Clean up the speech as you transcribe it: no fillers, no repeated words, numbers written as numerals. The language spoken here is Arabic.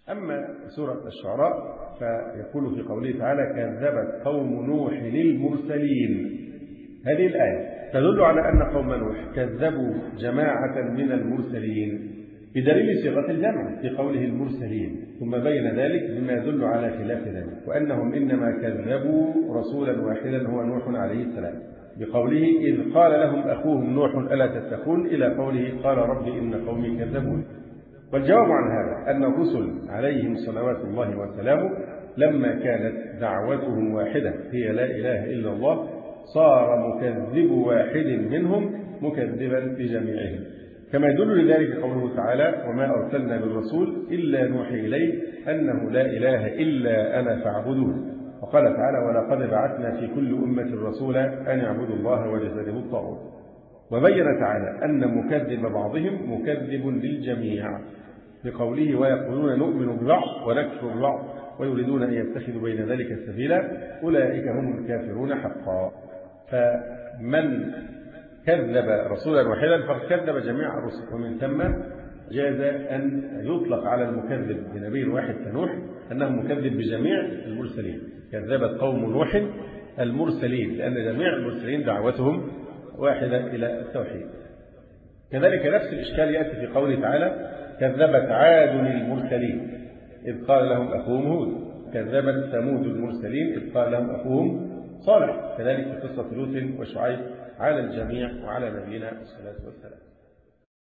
أما سورة الشعراء فيقول في قوله تعالى: كذبت قوم نوح للمرسلين. هذه الآية تدل على أن قوم نوح كذبوا جماعة من المرسلين بدليل صيغة الجمع في قوله المرسلين، ثم بين ذلك بما يدل على خلاف ذلك، وأنهم إنما كذبوا رسولا واحدا هو نوح عليه السلام، بقوله: إذ قال لهم أخوهم نوح ألا تتقون، إلى قوله: قال رب إن قومي كذبون. والجواب عن هذا أن الرسل عليهم صلوات الله وسلامه لما كانت دعوتهم واحدة هي لا إله إلا الله، صار مكذب واحد منهم مكذبا لجميعهم، كما يدل لذلك قوله تعالى: وما أرسلنا بالرسول إلا نوحي إليه أنه لا إله إلا أنا فاعبدون. وقال تعالى: ولقد بعثنا في كل أمة رسولا أن اعبدوا الله واجتنبوا الطاغوت. وبين تعالى أن مكذب بعضهم مكذب للجميع بقوله: ويقولون نؤمن ببعض ونكفر ببعض ويريدون أن يتخذوا بين ذلك سبيلا أولئك هم الكافرون حقا. فمن كذب رسولا واحدا فقد كذب جميع الرسل، ومن ثم جاز أن يطلق على المكذب بنبي واحد كنوح أنه مكذب بجميع المرسلين. كذبت قوم نوح المرسلين، لأن جميع المرسلين دعوتهم واحدة إلى التوحيد. كذلك نفس الإشكال يأتي في قوله تعالى: كذبت عاد المرسلين إذ قال لهم أخوهم هود، كذبت ثمود المرسلين إذ قال لهم أخوهم صالح. كذلك في قصة لوط وشعيب على الجميع وعلى نبينا الصلاة والسلام.